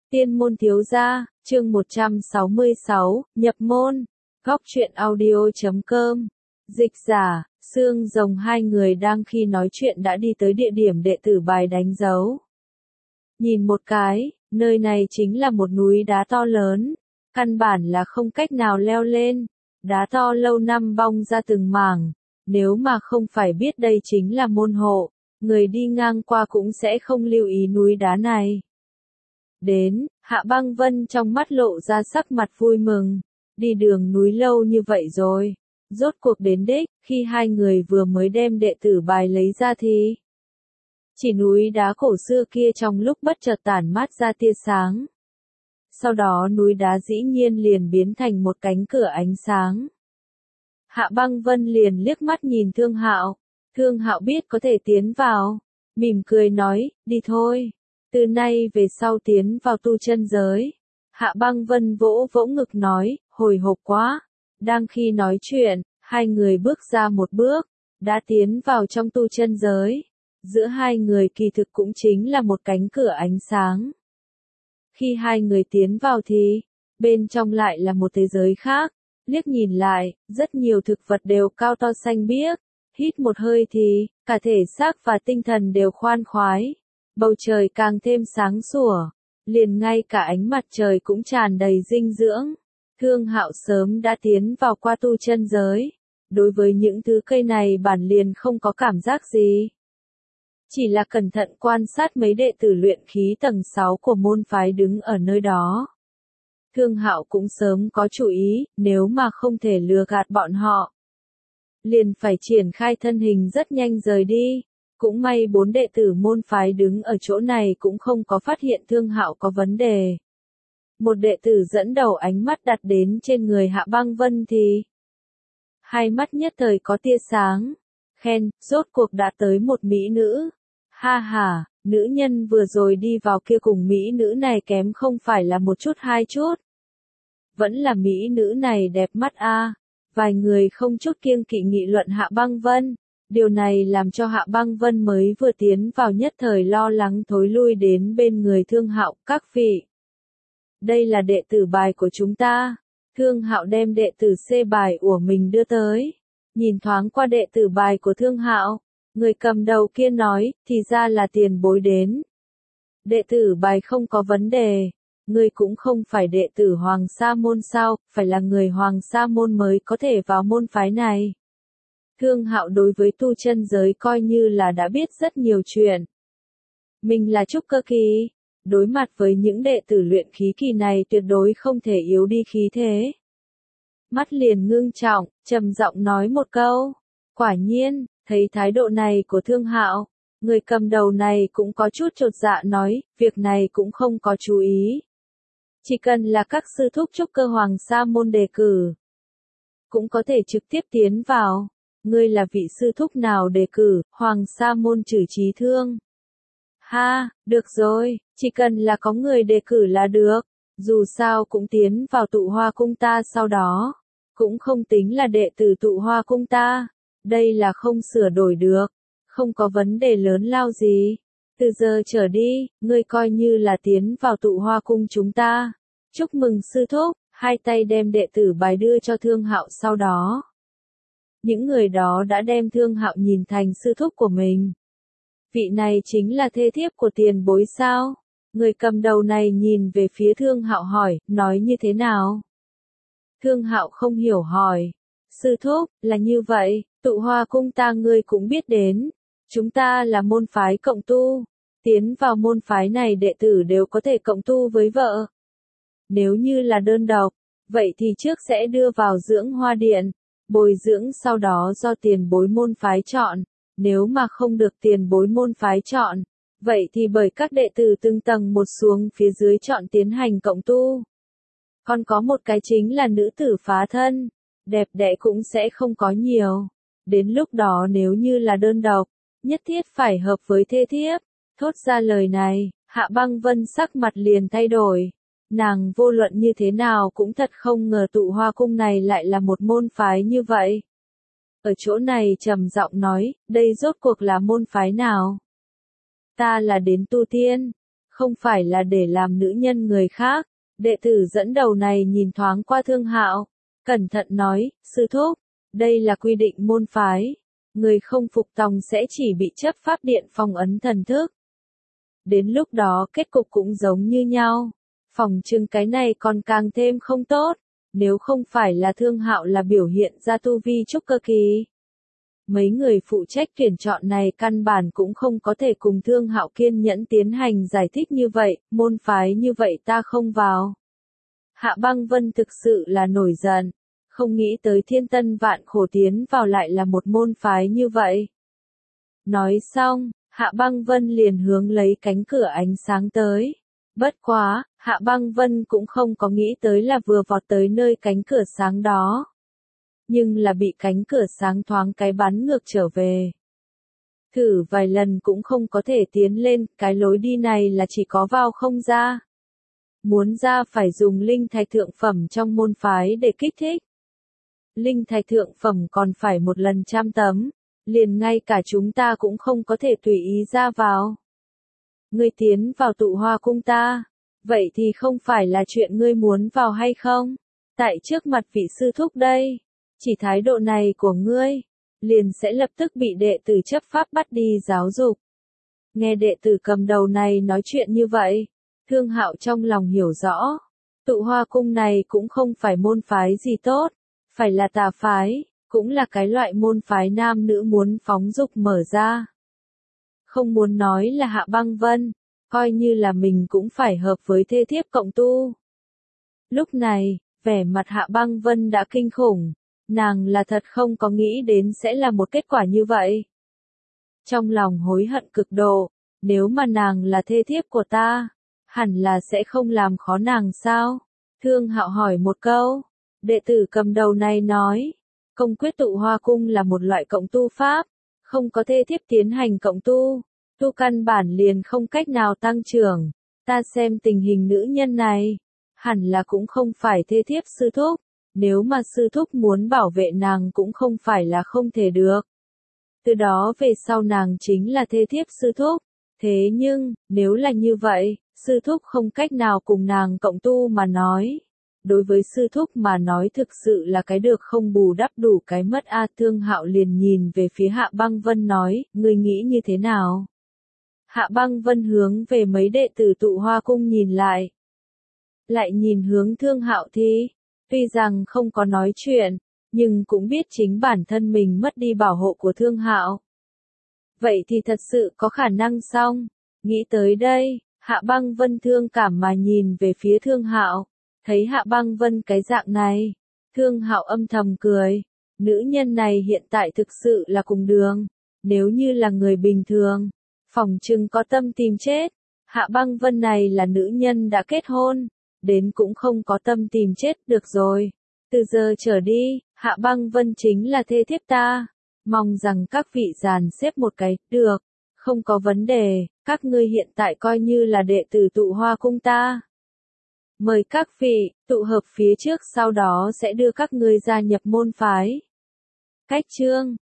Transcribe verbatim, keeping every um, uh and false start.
Tiên môn thiếu gia, chương một trăm sáu mươi sáu, nhập môn. Góc truyện audio chấm com. Dịch giả, Xương Rồng. Hai người đang khi nói chuyện đã đi tới địa điểm đệ tử bài đánh dấu. Nhìn một cái, nơi này chính là một núi đá to lớn, căn bản là không cách nào leo lên, đá to lâu năm bong ra từng mảng, nếu mà không phải biết đây chính là môn hộ, người đi ngang qua cũng sẽ không lưu ý núi đá này. Đến, Hạ Băng Vân trong mắt lộ ra sắc mặt vui mừng, đi đường núi lâu như vậy rồi, rốt cuộc đến đích. Khi hai người vừa mới đem đệ tử bài lấy ra thì chỉ núi đá cổ xưa kia trong lúc bất chợt tản mát ra tia sáng. Sau đó núi đá dĩ nhiên liền biến thành một cánh cửa ánh sáng. Hạ Băng Vân liền liếc mắt nhìn Thương Hạo, Thương Hạo biết có thể tiến vào, mỉm cười nói, đi thôi. Từ nay về sau tiến vào tu chân giới. Hạ Băng Vân vỗ vỗ ngực nói, hồi hộp quá. Đang khi nói chuyện, hai người bước ra một bước, đã tiến vào trong tu chân giới. Giữa hai người kỳ thực cũng chính là một cánh cửa ánh sáng. Khi hai người tiến vào thì, bên trong lại là một thế giới khác. Liếc nhìn lại, rất nhiều thực vật đều cao to xanh biếc. Hít một hơi thì, cả thể xác và tinh thần đều khoan khoái. Bầu trời càng thêm sáng sủa, liền ngay cả ánh mặt trời cũng tràn đầy dinh dưỡng. Thương Hạo sớm đã tiến vào qua tu chân giới, đối với những thứ cây này bản liền không có cảm giác gì. Chỉ là cẩn thận quan sát mấy đệ tử luyện khí tầng sáu của môn phái đứng ở nơi đó. Thương Hạo cũng sớm có chủ ý, nếu mà không thể lừa gạt bọn họ, liền phải triển khai thân hình rất nhanh rời đi. Cũng may bốn đệ tử môn phái đứng ở chỗ này cũng không có phát hiện Thương Hạo có vấn đề. Một đệ tử dẫn đầu ánh mắt đặt đến trên người Hạ Băng Vân thì hai mắt nhất thời có tia sáng, khen, rốt cuộc đã tới một mỹ nữ. Ha ha, nữ nhân vừa rồi đi vào kia cùng mỹ nữ này kém không phải là một chút hai chút. Vẫn là mỹ nữ này đẹp mắt a. Vài người không chút kiêng kỵ nghị luận Hạ Băng Vân. Điều này làm cho Hạ Băng Vân mới vừa tiến vào nhất thời lo lắng thối lui đến bên người Thương Hạo, các vị. Đây là đệ tử bài của chúng ta. Thương Hạo đem đệ tử C bài của mình đưa tới. Nhìn thoáng qua đệ tử bài của Thương Hạo, người cầm đầu kia nói, thì ra là tiền bối đến. Đệ tử bài không có vấn đề. Ngươi cũng không phải đệ tử Hoàng Sa Môn sao, phải là người Hoàng Sa Môn mới có thể vào môn phái này. Thương Hạo đối với tu chân giới coi như là đã biết rất nhiều chuyện. Mình là trúc cơ kỳ, đối mặt với những đệ tử luyện khí kỳ này tuyệt đối không thể yếu đi khí thế. Mắt liền ngưng trọng, trầm giọng nói một câu. Quả nhiên, thấy thái độ này của Thương Hạo, người cầm đầu này cũng có chút chột dạ nói, việc này cũng không có chú ý. Chỉ cần là các sư thúc trúc cơ Hoàng Sa Môn đề cử, cũng có thể trực tiếp tiến vào. Ngươi là vị sư thúc nào đề cử, Hoàng Sa Môn Trử Trí Thương. Ha, được rồi, chỉ cần là có người đề cử là được, dù sao cũng tiến vào tụ hoa cung ta sau đó, cũng không tính là đệ tử tụ hoa cung ta, đây là không sửa đổi được, không có vấn đề lớn lao gì. Từ giờ trở đi, ngươi coi như là tiến vào tụ hoa cung chúng ta. Chúc mừng sư thúc, hai tay đem đệ tử bài đưa cho Thương Hạo sau đó. Những người đó đã đem Thương Hạo nhìn thành sư thúc của mình. Vị này chính là thê thiếp của tiền bối sao? Người cầm đầu này nhìn về phía Thương Hạo hỏi, nói như thế nào? Thương Hạo không hiểu hỏi. Sư thúc, là như vậy, tụ hoa cung ta ngươi cũng biết đến. Chúng ta là môn phái cộng tu. Tiến vào môn phái này đệ tử đều có thể cộng tu với vợ. Nếu như là đơn độc, vậy thì trước sẽ đưa vào dưỡng hoa điện. Bồi dưỡng sau đó do tiền bối môn phái chọn, nếu mà không được tiền bối môn phái chọn, vậy thì bởi các đệ tử từng tầng một xuống phía dưới chọn tiến hành cộng tu. Còn có một cái chính là nữ tử phá thân, đẹp đẽ cũng sẽ không có nhiều. Đến lúc đó nếu như là đơn độc, nhất thiết phải hợp với thê thiếp. Thốt ra lời này, Hạ Băng Vân sắc mặt liền thay đổi. Nàng vô luận như thế nào cũng thật không ngờ tụ hoa cung này lại là một môn phái như vậy. Ở chỗ này trầm giọng nói, đây rốt cuộc là môn phái nào? Ta là đến tu tiên, không phải là để làm nữ nhân người khác. Đệ tử dẫn đầu này nhìn thoáng qua Thương Hạo, cẩn thận nói, sư thúc, đây là quy định môn phái. Người không phục tòng sẽ chỉ bị chấp pháp điện phong ấn thần thức. Đến lúc đó kết cục cũng giống như nhau. Phòng trưng cái này còn càng thêm không tốt. Nếu không phải là Thương Hạo là biểu hiện ra tu vi trúc cơ kỳ. Mấy người phụ trách tuyển chọn này căn bản cũng không có thể cùng Thương Hạo kiên nhẫn tiến hành giải thích như vậy, môn phái như vậy ta không vào. Hạ Băng Vân thực sự là nổi giận, không nghĩ tới thiên tân vạn khổ tiến vào lại là một môn phái như vậy. Nói xong, Hạ Băng Vân liền hướng lấy cánh cửa ánh sáng tới. Bất quá, Hạ Băng Vân cũng không có nghĩ tới là vừa vọt tới nơi cánh cửa sáng đó. Nhưng là bị cánh cửa sáng thoáng cái bắn ngược trở về. Thử vài lần cũng không có thể tiến lên, cái lối đi này là chỉ có vào không ra. Muốn ra phải dùng linh thạch thượng phẩm trong môn phái để kích thích. Linh thạch thượng phẩm còn phải một lần trăm tấm, liền ngay cả chúng ta cũng không có thể tùy ý ra vào. Ngươi tiến vào tụ hoa cung ta, vậy thì không phải là chuyện ngươi muốn vào hay không? Tại trước mặt vị sư thúc đây, chỉ thái độ này của ngươi, liền sẽ lập tức bị đệ tử chấp pháp bắt đi giáo dục. Nghe đệ tử cầm đầu này nói chuyện như vậy, Thương Hạo trong lòng hiểu rõ, tụ hoa cung này cũng không phải môn phái gì tốt, phải là tà phái, cũng là cái loại môn phái nam nữ muốn phóng dục mở ra. Không muốn nói là Hạ Băng Vân, coi như là mình cũng phải hợp với thê thiếp cộng tu. Lúc này, vẻ mặt Hạ Băng Vân đã kinh khủng, nàng là thật không có nghĩ đến sẽ là một kết quả như vậy. Trong lòng hối hận cực độ, nếu mà nàng là thê thiếp của ta, hẳn là sẽ không làm khó nàng sao? Thương Hạo hỏi một câu, đệ tử cầm đầu này nói, công quyết tụ hoa cung là một loại cộng tu pháp, không có thê thiếp tiến hành cộng tu, tu căn bản liền không cách nào tăng trưởng, ta xem tình hình nữ nhân này, hẳn là cũng không phải thê thiếp sư thúc, nếu mà sư thúc muốn bảo vệ nàng cũng không phải là không thể được. Từ đó về sau nàng chính là thê thiếp sư thúc, thế nhưng, nếu là như vậy, sư thúc không cách nào cùng nàng cộng tu mà nói. Đối với sư thúc mà nói thực sự là cái được không bù đắp đủ cái mất a. Thương Hạo liền nhìn về phía Hạ Băng Vân nói, ngươi nghĩ như thế nào? Hạ Băng Vân hướng về mấy đệ tử tụ hoa cung nhìn lại. Lại nhìn hướng Thương Hạo thì, tuy rằng không có nói chuyện, nhưng cũng biết chính bản thân mình mất đi bảo hộ của Thương Hạo. Vậy thì thật sự có khả năng xong, nghĩ tới đây, Hạ Băng Vân thương cảm mà nhìn về phía Thương Hạo. Thấy Hạ Băng Vân cái dạng này, Thương Hạo âm thầm cười, nữ nhân này hiện tại thực sự là cùng đường, nếu như là người bình thường, phỏng chừng có tâm tìm chết, Hạ Băng Vân này là nữ nhân đã kết hôn, đến cũng không có tâm tìm chết được rồi, từ giờ trở đi, Hạ Băng Vân chính là thê thiếp ta, mong rằng các vị dàn xếp một cái, được, không có vấn đề, các ngươi hiện tại coi như là đệ tử tụ hoa cung ta. Mời các vị, tụ hợp phía trước sau đó sẽ đưa các ngươi gia nhập môn phái. Cách chương